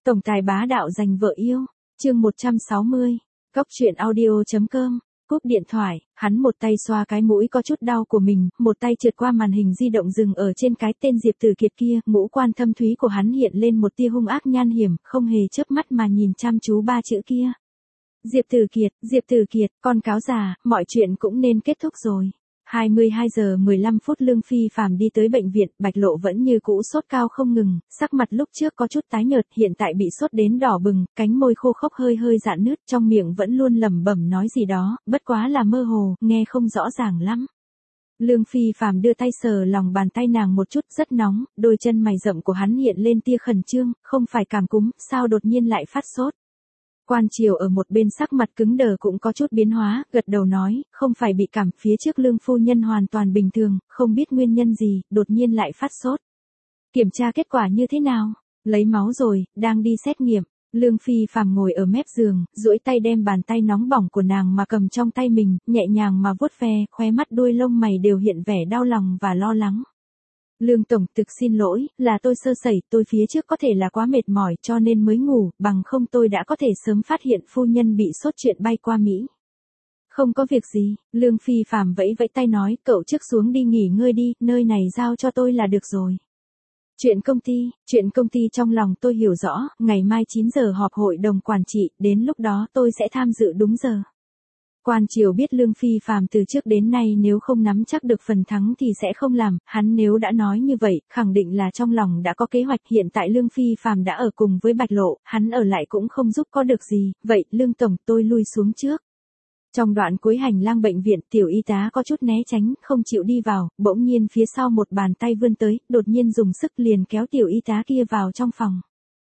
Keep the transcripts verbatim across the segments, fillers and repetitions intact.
Tổng tài bá đạo giành vợ yêu, chương một trăm sáu mươi, Cóc truyện audio.com, cúp điện thoại, hắn một tay xoa cái mũi có chút đau của mình, một tay trượt qua màn hình di động dừng ở trên cái tên Diệp Tử Kiệt kia, ngũ quan thâm thúy của hắn hiện lên một tia hung ác nham hiểm, không hề chớp mắt mà nhìn chăm chú ba chữ kia. Diệp Tử Kiệt, Diệp Tử Kiệt, con cáo già, mọi chuyện cũng nên kết thúc rồi. hai mươi hai giờ mười lăm phút Lương Phi Phàm đi tới bệnh viện, Bạch Lộ vẫn như cũ sốt cao không ngừng, sắc mặt lúc trước có chút tái nhợt, hiện tại bị sốt đến đỏ bừng, cánh môi khô khốc hơi hơi rạn nứt, trong miệng vẫn luôn lẩm bẩm nói gì đó, bất quá là mơ hồ, nghe không rõ ràng lắm. Lương Phi Phàm đưa tay sờ lòng bàn tay nàng một chút, rất nóng, đôi chân mày rậm của hắn hiện lên tia khẩn trương, không phải cảm cúm, sao đột nhiên lại phát sốt. Quan Triều ở một bên sắc mặt cứng đờ cũng có chút biến hóa, gật đầu nói, không phải bị cảm, phía trước Lương phu nhân hoàn toàn bình thường, không biết nguyên nhân gì, đột nhiên lại phát sốt. Kiểm tra kết quả như thế nào? Lấy máu rồi, đang đi xét nghiệm. Lương Phi Phàm ngồi ở mép giường, duỗi tay đem bàn tay nóng bỏng của nàng mà cầm trong tay mình, nhẹ nhàng mà vuốt ve, khóe mắt đuôi lông mày đều hiện vẻ đau lòng và lo lắng. Lương Tổng, thực xin lỗi, là tôi sơ sẩy, tôi phía trước có thể là quá mệt mỏi cho nên mới ngủ, bằng không tôi đã có thể sớm phát hiện phu nhân bị sốt chuyện bay qua Mỹ. Không có việc gì, Lương Phi Phàm vẫy vẫy tay nói, cậu trước xuống đi nghỉ ngơi đi, nơi này giao cho tôi là được rồi. Chuyện công ty, chuyện công ty trong lòng tôi hiểu rõ, ngày mai chín giờ họp hội đồng quản trị, đến lúc đó tôi sẽ tham dự đúng giờ. Quan Triều biết Lương Phi Phàm từ trước đến nay nếu không nắm chắc được phần thắng thì sẽ không làm, hắn nếu đã nói như vậy, khẳng định là trong lòng đã có kế hoạch, hiện tại Lương Phi Phàm đã ở cùng với Bạch Lộ, hắn ở lại cũng không giúp có được gì, vậy, Lương Tổng, tôi lui xuống trước. Trong đoạn cuối hành lang bệnh viện, tiểu y tá có chút né tránh, không chịu đi vào, bỗng nhiên phía sau một bàn tay vươn tới, đột nhiên dùng sức liền kéo tiểu y tá kia vào trong phòng.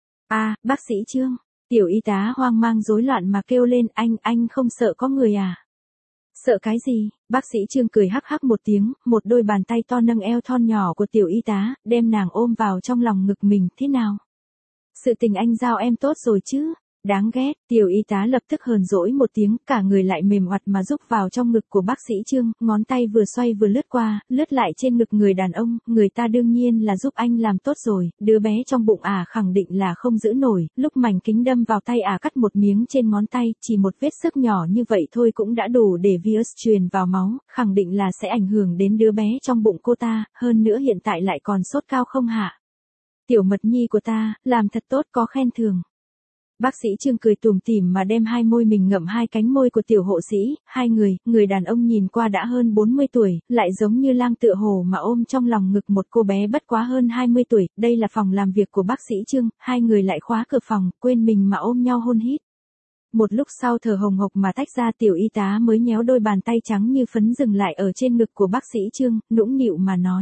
A, bác sĩ Trương. Tiểu y tá hoang mang rối loạn mà kêu lên, anh, anh không sợ có người à? Sợ cái gì? Bác sĩ Trương cười hắc hắc một tiếng, một đôi bàn tay to nâng eo thon nhỏ của tiểu y tá, đem nàng ôm vào trong lòng ngực mình, thế nào? Sự tình anh giao em tốt rồi chứ? Đáng ghét, tiểu y tá lập tức hờn dỗi một tiếng, cả người lại mềm oặt mà rúc vào trong ngực của bác sĩ Trương, ngón tay vừa xoay vừa lướt qua, lướt lại trên ngực người đàn ông, người ta đương nhiên là giúp anh làm tốt rồi, đứa bé trong bụng ả à khẳng định là không giữ nổi, lúc mảnh kính đâm vào tay ả à cắt một miếng trên ngón tay, chỉ một vết xước nhỏ như vậy thôi cũng đã đủ để virus truyền vào máu, khẳng định là sẽ ảnh hưởng đến đứa bé trong bụng cô ta, hơn nữa hiện tại lại còn sốt cao không hạ. Tiểu mật nhi của ta, làm thật tốt, có khen thưởng. Bác sĩ Trương cười tủm tỉm mà đem hai môi mình ngậm hai cánh môi của tiểu hộ sĩ, hai người, người đàn ông nhìn qua đã hơn bốn mươi tuổi, lại giống như lang tựa hồ mà ôm trong lòng ngực một cô bé bất quá hơn hai mươi tuổi, đây là phòng làm việc của bác sĩ Trương, hai người lại khóa cửa phòng, quên mình mà ôm nhau hôn hít. Một lúc sau thở hồng hộc mà tách ra, tiểu y tá mới nhéo đôi bàn tay trắng như phấn dừng lại ở trên ngực của bác sĩ Trương, nũng nịu mà nói.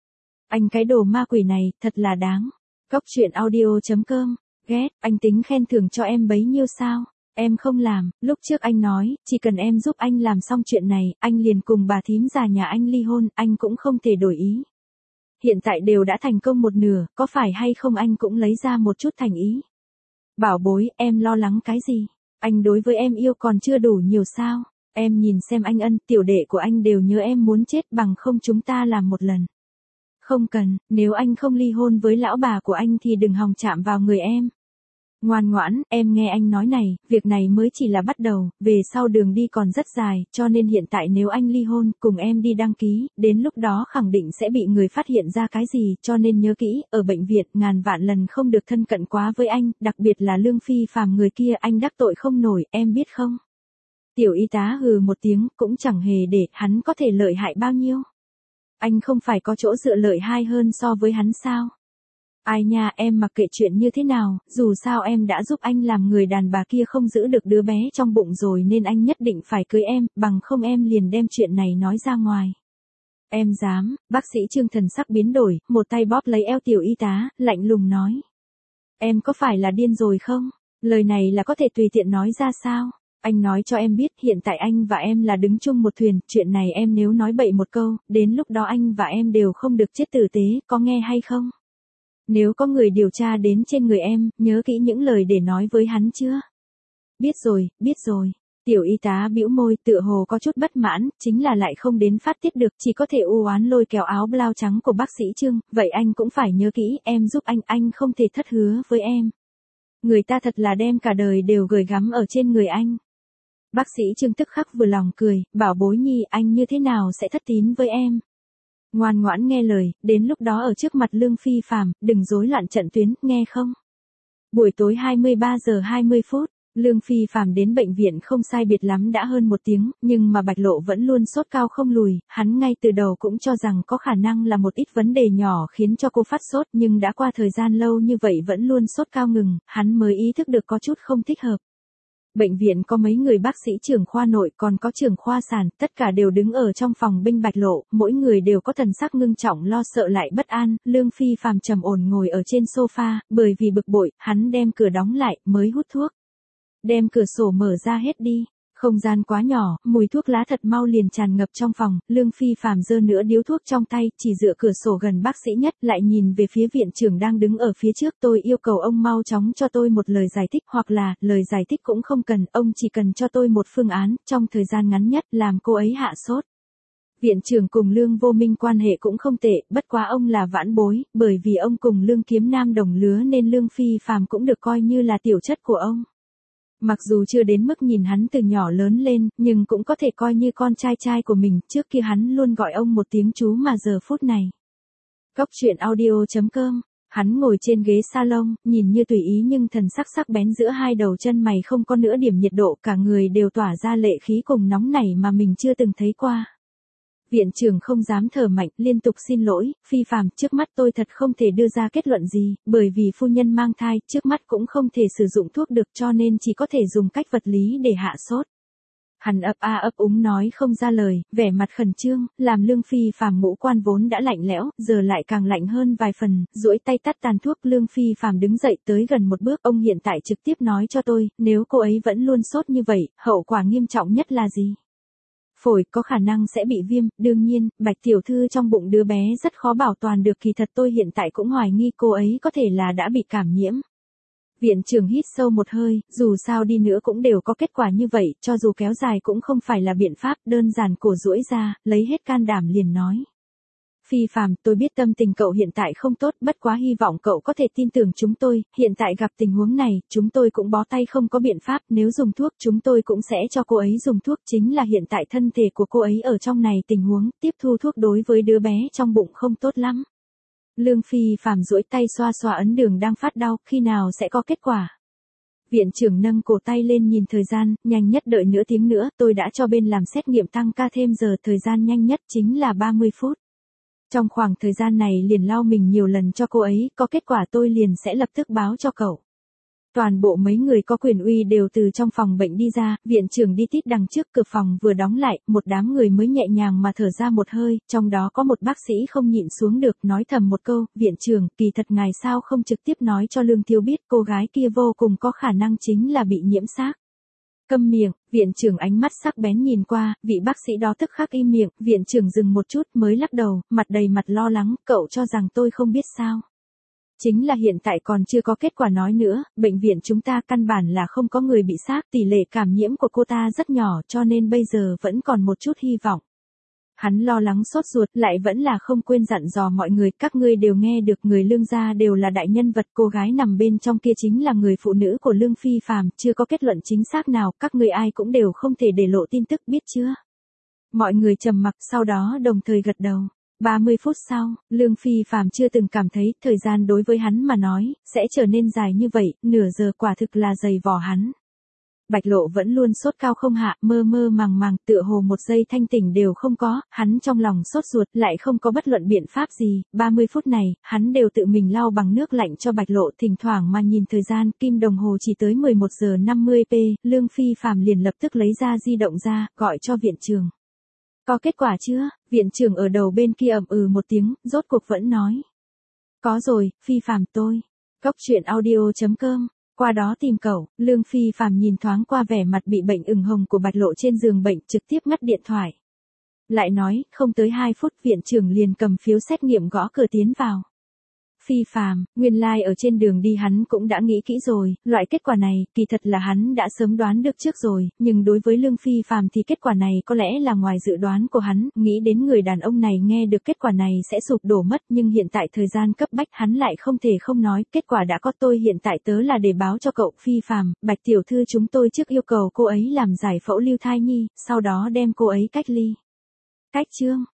Anh cái đồ ma quỷ này, thật là đáng. Cóc truyện audio.com. Ghét, anh tính khen thưởng cho em bấy nhiêu sao? Em không làm, lúc trước anh nói, chỉ cần em giúp anh làm xong chuyện này, anh liền cùng bà thím già nhà anh ly hôn, anh cũng không thể đổi ý. Hiện tại đều đã thành công một nửa, có phải hay không anh cũng lấy ra một chút thành ý. Bảo bối, em lo lắng cái gì? Anh đối với em yêu còn chưa đủ nhiều sao? Em nhìn xem anh Ân, tiểu đệ của anh đều nhớ em muốn chết, bằng không chúng ta làm một lần. Không cần, nếu anh không ly hôn với lão bà của anh thì đừng hòng chạm vào người em. Ngoan ngoãn, em nghe anh nói này, việc này mới chỉ là bắt đầu, về sau đường đi còn rất dài, cho nên hiện tại nếu anh ly hôn, cùng em đi đăng ký, đến lúc đó khẳng định sẽ bị người phát hiện ra cái gì, cho nên nhớ kỹ, ở bệnh viện, ngàn vạn lần không được thân cận quá với anh, đặc biệt là Lương Phi Phàm người kia anh đắc tội không nổi, em biết không? Tiểu y tá hừ một tiếng, cũng chẳng hề để hắn có thể lợi hại bao nhiêu. Anh không phải có chỗ dựa lợi hai hơn so với hắn sao? Ai nha, em mặc kệ chuyện như thế nào, dù sao em đã giúp anh làm người đàn bà kia không giữ được đứa bé trong bụng rồi nên anh nhất định phải cưới em, bằng không em liền đem chuyện này nói ra ngoài. Em dám, bác sĩ Trương thần sắc biến đổi, một tay bóp lấy eo tiểu y tá, lạnh lùng nói. Em có phải là điên rồi không? Lời này là có thể tùy tiện nói ra sao? Anh nói cho em biết, hiện tại anh và em là đứng chung một thuyền, chuyện này em nếu nói bậy một câu, đến lúc đó anh và em đều không được chết tử tế, có nghe hay không? Nếu có người điều tra đến trên người em, nhớ kỹ những lời để nói với hắn chưa? Biết rồi, biết rồi. Tiểu y tá bĩu môi, tựa hồ có chút bất mãn, chính là lại không đến phát tiết được, chỉ có thể u oán lôi kéo áo blau trắng của bác sĩ Trương, vậy anh cũng phải nhớ kỹ, em giúp anh, anh không thể thất hứa với em. người ta thật là đem cả đời đều gửi gắm ở trên người anh. Bác sĩ Trương tức khắc vừa lòng cười, bảo bối nhi anh như thế nào sẽ thất tín với em. Ngoan ngoãn nghe lời, đến lúc đó ở trước mặt Lương Phi Phàm, đừng rối loạn trận tuyến, nghe không? Buổi tối hai mươi ba giờ hai mươi phút, Lương Phi Phàm đến bệnh viện không sai biệt lắm đã hơn một tiếng, nhưng mà Bạch Lộ vẫn luôn sốt cao không lùi, hắn ngay từ đầu cũng cho rằng có khả năng là một ít vấn đề nhỏ khiến cho cô phát sốt, nhưng đã qua thời gian lâu như vậy vẫn luôn sốt cao ngừng, hắn mới ý thức được có chút không thích hợp. Bệnh viện có mấy người bác sĩ trưởng khoa nội còn có trưởng khoa sản, tất cả đều đứng ở trong phòng binh Bạch Lộ, mỗi người đều có thần sắc ngưng trọng lo sợ lại bất an, Lương Phi Phàm trầm ổn ngồi ở trên sofa, bởi vì bực bội, hắn đem cửa đóng lại, mới hút thuốc. Đem cửa sổ mở ra hết đi. Không gian quá nhỏ, mùi thuốc lá thật mau liền tràn ngập trong phòng, Lương Phi Phàm giơ nửa điếu thuốc trong tay, chỉ dựa cửa sổ gần bác sĩ nhất, lại nhìn về phía viện trưởng đang đứng ở phía trước, tôi yêu cầu ông mau chóng cho tôi một lời giải thích, hoặc là, lời giải thích cũng không cần, ông chỉ cần cho tôi một phương án, trong thời gian ngắn nhất, làm cô ấy hạ sốt. Viện trưởng cùng Lương Vô Minh quan hệ cũng không tệ, bất quá ông là vãn bối, bởi vì ông cùng Lương Kiếm Nam đồng lứa nên Lương Phi Phàm cũng được coi như là tiểu chất của ông. Mặc dù chưa đến mức nhìn hắn từ nhỏ lớn lên, nhưng cũng có thể coi như con trai trai của mình, trước kia hắn luôn gọi ông một tiếng chú mà giờ phút này. Cốc truyện audio chấm com, hắn ngồi trên ghế salon, nhìn như tùy ý nhưng thần sắc sắc bén giữa hai đầu chân mày không có nửa điểm nhiệt độ, cả người đều tỏa ra lệ khí cùng nóng nảy mà mình chưa từng thấy qua. Viện trưởng không dám thở mạnh, liên tục xin lỗi, Phi Phàm, trước mắt tôi thật không thể đưa ra kết luận gì, bởi vì phu nhân mang thai, trước mắt cũng không thể sử dụng thuốc được cho nên chỉ có thể dùng cách vật lý để hạ sốt. Hắn ấp a ấp úng nói không ra lời, vẻ mặt khẩn trương, làm Lương Phi Phàm ngũ quan vốn đã lạnh lẽo, giờ lại càng lạnh hơn vài phần, duỗi tay tắt tàn thuốc. Lương Phi Phàm đứng dậy tới gần một bước, ông hiện tại trực tiếp nói cho tôi, nếu cô ấy vẫn luôn sốt như vậy, hậu quả nghiêm trọng nhất là gì? Phổi có khả năng sẽ bị viêm, đương nhiên, Bạch tiểu thư trong bụng đứa bé rất khó bảo toàn được, kỳ thật tôi hiện tại cũng hoài nghi cô ấy có thể là đã bị cảm nhiễm. Viện trưởng hít sâu một hơi, dù sao đi nữa cũng đều có kết quả như vậy, cho dù kéo dài cũng không phải là biện pháp, đơn giản cổ duỗi ra, lấy hết can đảm liền nói. Phi Phàm, tôi biết tâm tình cậu hiện tại không tốt, bất quá hy vọng cậu có thể tin tưởng chúng tôi, hiện tại gặp tình huống này, chúng tôi cũng bó tay không có biện pháp, nếu dùng thuốc chúng tôi cũng sẽ cho cô ấy dùng thuốc, chính là hiện tại thân thể của cô ấy ở trong này tình huống, tiếp thu thuốc đối với đứa bé trong bụng không tốt lắm. Lương Phi Phàm duỗi tay xoa xoa ấn đường đang phát đau, khi nào sẽ có kết quả? Viện trưởng nâng cổ tay lên nhìn thời gian, nhanh nhất đợi nửa tiếng nữa, tôi đã cho bên làm xét nghiệm tăng ca thêm giờ, thời gian nhanh nhất chính là ba mươi phút. Trong khoảng thời gian này liền lau mình nhiều lần cho cô ấy, có kết quả tôi liền sẽ lập tức báo cho cậu. Toàn bộ mấy người có quyền uy đều từ trong phòng bệnh đi ra, viện trưởng đi tít đằng trước, cửa phòng vừa đóng lại, một đám người mới nhẹ nhàng mà thở ra một hơi, trong đó có một bác sĩ không nhịn xuống được, nói thầm một câu, viện trưởng, kỳ thật ngài sao không trực tiếp nói cho Lương Thiếu biết cô gái kia vô cùng có khả năng chính là bị nhiễm xác. Câm miệng, viện trưởng ánh mắt sắc bén nhìn qua, vị bác sĩ đó tức khắc im miệng, viện trưởng dừng một chút mới lắc đầu, mặt đầy mặt lo lắng, cậu cho rằng tôi không biết sao. Chính là hiện tại còn chưa có kết quả nói nữa, bệnh viện chúng ta căn bản là không có người bị xác, tỷ lệ cảm nhiễm của cô ta rất nhỏ cho nên bây giờ vẫn còn một chút hy vọng. Hắn lo lắng sốt ruột lại vẫn là không quên dặn dò mọi người, các ngươi đều nghe được, người Lương gia đều là đại nhân vật, cô gái nằm bên trong kia chính là người phụ nữ của Lương Phi Phàm, chưa có kết luận chính xác nào, các ngươi ai cũng đều không thể để lộ tin tức, biết chưa? Mọi người trầm mặc, sau đó đồng thời gật đầu. ba mươi phút sau, Lương Phi Phàm chưa từng cảm thấy thời gian đối với hắn mà nói sẽ trở nên dài như vậy, nửa giờ quả thực là dày vò hắn. Bạch Lộ vẫn luôn sốt cao không hạ, mơ mơ màng màng, tựa hồ một giây thanh tỉnh đều không có, hắn trong lòng sốt ruột, lại không có bất luận biện pháp gì, ba mươi phút này, hắn đều tự mình lau bằng nước lạnh cho Bạch Lộ, thỉnh thoảng mà nhìn thời gian, kim đồng hồ chỉ tới mười một giờ năm mươi phút, Lương Phi Phàm liền lập tức lấy ra di động ra, gọi cho viện trưởng. Có kết quả chưa? Viện trưởng ở đầu bên kia ậm ừ một tiếng, rốt cuộc vẫn nói. Có rồi, Phi Phàm tôi. Cốc truyện audio chấm com. Qua đó tìm cậu, Lương Phi Phàm nhìn thoáng qua vẻ mặt bị bệnh ửng hồng của Bạch Lộ trên giường bệnh, trực tiếp ngắt điện thoại. Lại nói, không tới hai phút viện trưởng liền cầm phiếu xét nghiệm gõ cửa tiến vào. Phi Phàm, nguyên lai like ở trên đường đi hắn cũng đã nghĩ kỹ rồi, loại kết quả này, kỳ thật là hắn đã sớm đoán được trước rồi, nhưng đối với Lương Phi Phàm thì kết quả này có lẽ là ngoài dự đoán của hắn, nghĩ đến người đàn ông này nghe được kết quả này sẽ sụp đổ mất, nhưng hiện tại thời gian cấp bách hắn lại không thể không nói, kết quả đã có, tôi hiện tại tớ là để báo cho cậu. Phi Phàm, Bạch tiểu thư chúng tôi trước yêu cầu cô ấy làm giải phẫu lưu thai nhi, sau đó đem cô ấy cách ly. Cách chương